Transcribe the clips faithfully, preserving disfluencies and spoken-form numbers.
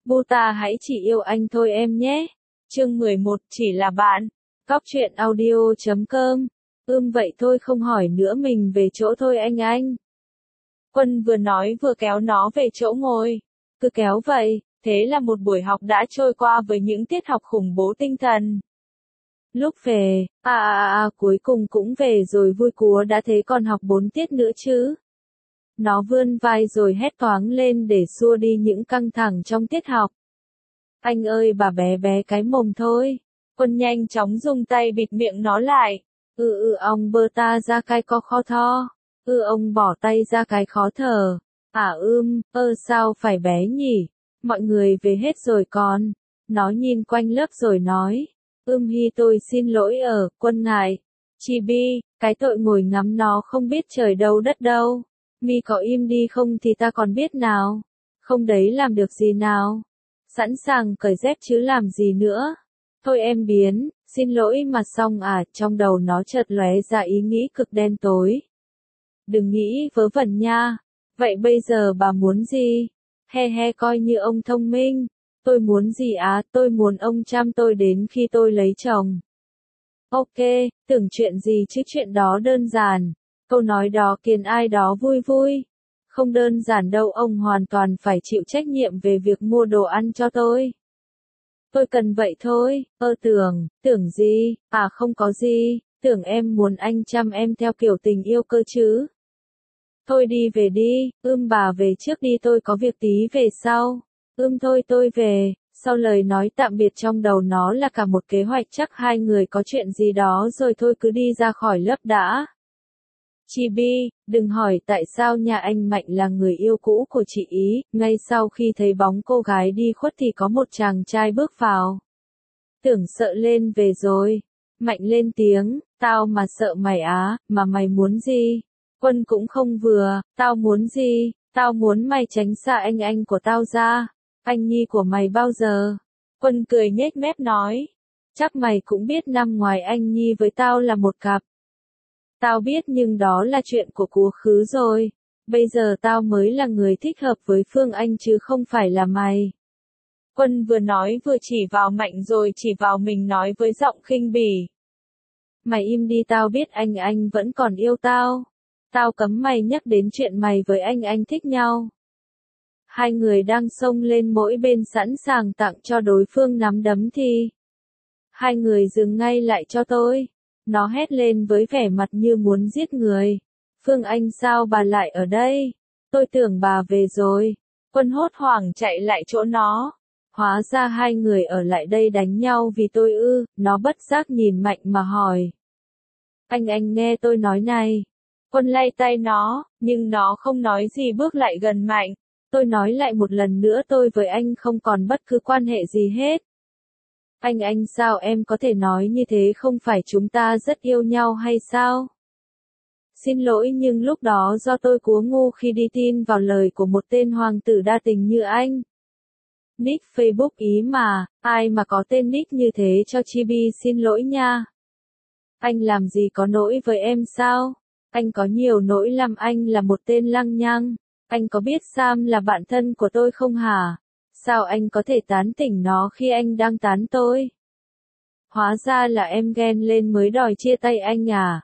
Buta hãy chỉ yêu anh thôi em nhé. Chương mười một, chỉ là bạn. Cóc truyện audio chấm com. Ưm vậy thôi không hỏi nữa mình về chỗ thôi anh anh. Quân vừa nói vừa kéo nó về chỗ ngồi. Cứ kéo vậy, thế là một buổi học đã trôi qua với những tiết học khủng bố tinh thần. Lúc về, à à à cuối cùng cũng về rồi vui cúa đã thế còn học bốn tiết nữa chứ. Nó vươn vai rồi hét toáng lên để xua đi những căng thẳng trong tiết học. Anh ơi bà bé bé cái mồm thôi. Quân nhanh chóng dùng tay bịt miệng nó lại. Ừ ừ ông bơ ta ra cái co kho tho. Ừ ông bỏ tay ra cái khó thở. À ưm, ơ sao phải bé nhỉ? Mọi người về hết rồi con. Nó nhìn quanh lớp rồi nói. Ưm hi tôi xin lỗi ở, Quân ngại. Chibi, cái tội ngồi ngắm nó không biết trời đâu đất đâu. Mi có im đi không thì ta còn biết nào. Không đấy làm được gì nào. Sẵn sàng cởi dép chứ làm gì nữa. Thôi em biến, xin lỗi mà xong à, trong đầu nó chợt lóe ra ý nghĩ cực đen tối. Đừng nghĩ vớ vẩn nha. Vậy bây giờ bà muốn gì? He he coi như ông thông minh. Tôi muốn gì á, tôi muốn ông chăm tôi đến khi tôi lấy chồng. Ok, tưởng chuyện gì chứ chuyện đó đơn giản. Câu nói đó khiến ai đó vui vui. Không đơn giản đâu, ông hoàn toàn phải chịu trách nhiệm về việc mua đồ ăn cho tôi. Tôi cần vậy thôi, ơ tưởng, tưởng gì, à không có gì, tưởng em muốn anh chăm em theo kiểu tình yêu cơ chứ. Thôi đi về đi, ưm bà về trước đi tôi có việc tí về sau. Ưm thôi tôi về, sau lời nói tạm biệt trong đầu nó là cả một kế hoạch chắc hai người có chuyện gì đó rồi thôi cứ đi ra khỏi lớp đã. Chibi, đừng hỏi tại sao nhà anh Mạnh là người yêu cũ của chị ý, ngay sau khi thấy bóng cô gái đi khuất thì có một chàng trai bước vào. Tưởng sợ lên về rồi. Mạnh lên tiếng, tao mà sợ mày á, mà mày muốn gì? Quân cũng không vừa, tao muốn gì? Tao muốn mày tránh xa anh anh của tao ra. Anh nhi của mày bao giờ? Quân cười nhếch mép nói. Chắc mày cũng biết năm ngoài anh nhi với tao là một cặp. Tao biết nhưng đó là chuyện của quá khứ rồi. Bây giờ tao mới là người thích hợp với Phương Anh chứ không phải là mày. Quân vừa nói vừa chỉ vào Mạnh rồi chỉ vào mình nói với giọng khinh bỉ. Mày im đi, tao biết anh anh vẫn còn yêu tao. Tao cấm mày nhắc đến chuyện mày với anh anh thích nhau. Hai người đang xông lên mỗi bên sẵn sàng tặng cho đối phương nắm đấm thì. Hai người dừng ngay lại cho tôi. Nó hét lên với vẻ mặt như muốn giết người. Phương Anh sao bà lại ở đây? Tôi tưởng bà về rồi. Quân hốt hoảng chạy lại chỗ nó. Hóa ra hai người ở lại đây đánh nhau vì tôi ư, nó bất giác nhìn Mạnh mà hỏi. Anh anh nghe tôi nói này. Quân lay tay nó, nhưng nó không nói gì bước lại gần Mạnh. Tôi nói lại một lần nữa tôi với anh không còn bất cứ quan hệ gì hết. Anh anh sao em có thể nói như thế, không phải chúng ta rất yêu nhau hay sao? Xin lỗi nhưng lúc đó do tôi cúa ngu khi đi tin vào lời của một tên hoàng tử đa tình như anh. Nick Facebook ý mà, ai mà có tên nick như thế cho Chibi xin lỗi nha. Anh làm gì có lỗi với em sao? Anh có nhiều lỗi lắm, anh là một tên lăng nhăng. Anh có biết Sam là bạn thân của tôi không hả? Sao anh có thể tán tỉnh nó khi anh đang tán tôi? Hóa ra là em ghen lên mới đòi chia tay anh à?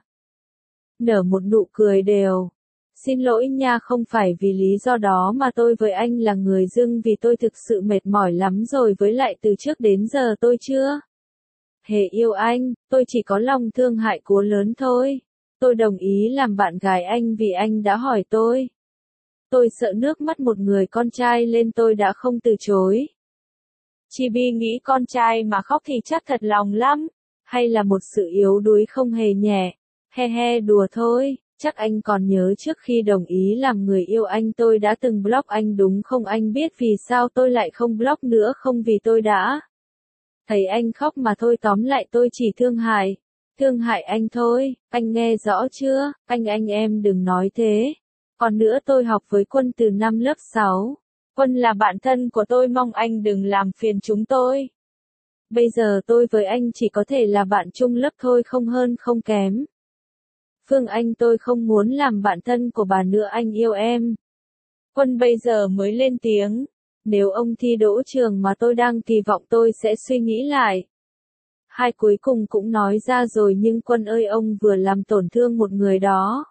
Nở một nụ cười đều. Xin lỗi nha, không phải vì lý do đó mà tôi với anh là người dưng, vì tôi thực sự mệt mỏi lắm rồi, với lại từ trước đến giờ tôi chưa hề yêu anh, tôi chỉ có lòng thương hại cố lớn thôi. Tôi đồng ý làm bạn gái anh vì anh đã hỏi tôi. Tôi sợ nước mắt một người con trai lên tôi đã không từ chối. Chibi nghĩ con trai mà khóc thì chắc thật lòng lắm. Hay là một sự yếu đuối không hề nhẹ. He he đùa thôi, chắc anh còn nhớ trước khi đồng ý làm người yêu anh tôi đã từng block anh đúng không? Anh biết vì sao tôi lại không block nữa không? Vì tôi đã thấy anh khóc mà thôi, tóm lại tôi chỉ thương hại. Thương hại anh thôi, anh nghe rõ chưa? Anh anh em đừng nói thế. Còn nữa tôi học với Quân từ năm lớp sáu. Quân là bạn thân của tôi, mong anh đừng làm phiền chúng tôi. Bây giờ tôi với anh chỉ có thể là bạn chung lớp thôi, không hơn không kém. Phương Anh, tôi không muốn làm bạn thân của bà nữa, anh yêu em. Quân bây giờ mới lên tiếng. Nếu ông thi đỗ trường mà tôi đang kỳ vọng tôi sẽ suy nghĩ lại. Hai cuối cùng cũng nói ra rồi nhưng Quân ơi ông vừa làm tổn thương một người đó.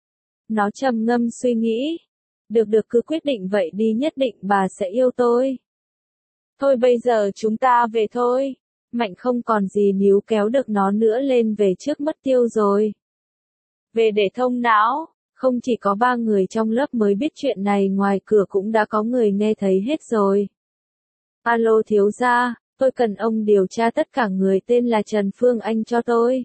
Nó trầm ngâm suy nghĩ. Được được cứ quyết định vậy đi nhất định bà sẽ yêu tôi. Thôi bây giờ chúng ta về thôi. Mạnh không còn gì níu kéo được nó nữa lên về trước mất tiêu rồi. Về để thông não, không chỉ có ba người trong lớp mới biết chuyện này ngoài cửa cũng đã có người nghe thấy hết rồi. Alo thiếu gia, tôi cần ông điều tra tất cả người tên là Trần Phương Anh cho tôi.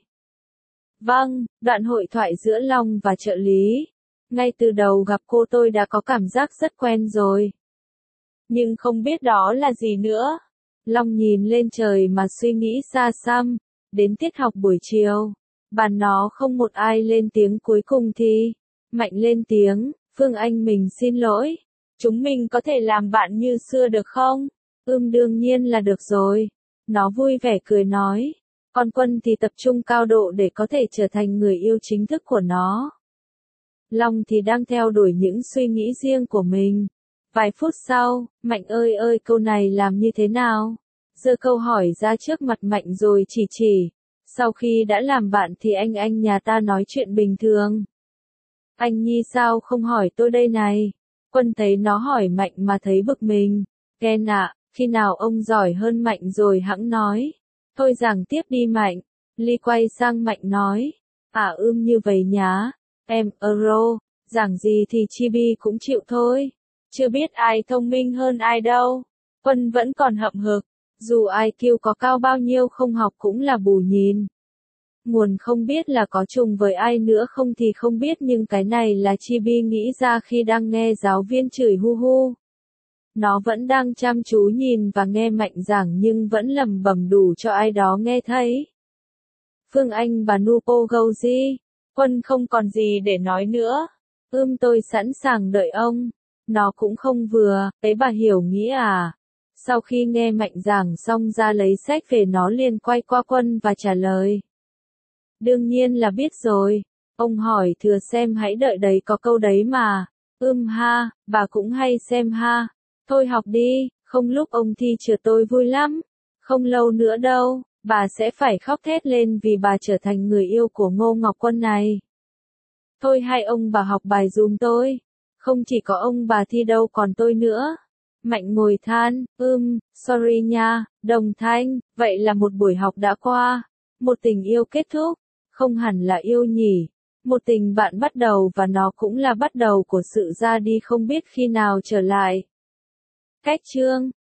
Vâng, đoạn hội thoại giữa Long và trợ lý. Ngay từ đầu gặp cô tôi đã có cảm giác rất quen rồi. Nhưng không biết đó là gì nữa. Long nhìn lên trời mà suy nghĩ xa xăm. Đến tiết học buổi chiều, bàn nó không một ai lên tiếng cuối cùng thì Mạnh lên tiếng, Phương Anh mình xin lỗi. Chúng mình có thể làm bạn như xưa được không? Ưm đương nhiên là được rồi. Nó vui vẻ cười nói. Còn Quân thì tập trung cao độ để có thể trở thành người yêu chính thức của nó. Long thì đang theo đuổi những suy nghĩ riêng của mình. Vài phút sau, Mạnh ơi ơi câu này làm như thế nào? Giơ câu hỏi ra trước mặt Mạnh rồi chỉ chỉ. Sau khi đã làm bạn thì anh anh nhà ta nói chuyện bình thường. Anh Nhi sao không hỏi tôi đây này? Quân thấy nó hỏi Mạnh mà thấy bực mình. Ken ạ, khi nào ông giỏi hơn Mạnh rồi hẵng nói. Thôi giảng tiếp đi Mạnh. Ly quay sang Mạnh nói. À ưm như vậy nhá. Em, Euro, giảng gì thì Chibi cũng chịu thôi. Chưa biết ai thông minh hơn ai đâu. Quân vẫn còn hậm hực. Dù i kiu có cao bao nhiêu không học cũng là bù nhìn. Nguồn không biết là có trùng với ai nữa không thì không biết nhưng cái này là Chibi nghĩ ra khi đang nghe giáo viên chửi hu hu. Nó vẫn đang chăm chú nhìn và nghe Mạnh giảng nhưng vẫn lẩm bẩm đủ cho ai đó nghe thấy. Phương Anh và Nupo Gouji. Quân không còn gì để nói nữa. Ưm tôi sẵn sàng đợi ông. Nó cũng không vừa, ấy bà hiểu nghĩa à? Sau khi nghe Mạnh giảng xong ra lấy sách về nó liền quay qua Quân và trả lời. Đương nhiên là biết rồi. Ông hỏi thừa xem hãy đợi đấy có câu đấy mà. Ưm ha, bà cũng hay xem ha. Thôi học đi, không lúc ông thi trượt tôi vui lắm. Không lâu nữa đâu, bà sẽ phải khóc thét lên vì bà trở thành người yêu của Ngô Ngọc Quân này. Thôi hai ông bà học bài dùm tôi. Không chỉ có ông bà thi đâu còn tôi nữa. Mạnh ngồi than, ưm, sorry nha, Đồng Thanh, vậy là một buổi học đã qua. Một tình yêu kết thúc, không hẳn là yêu nhỉ. Một tình bạn bắt đầu và nó cũng là bắt đầu của sự ra đi không biết khi nào trở lại. Cách chương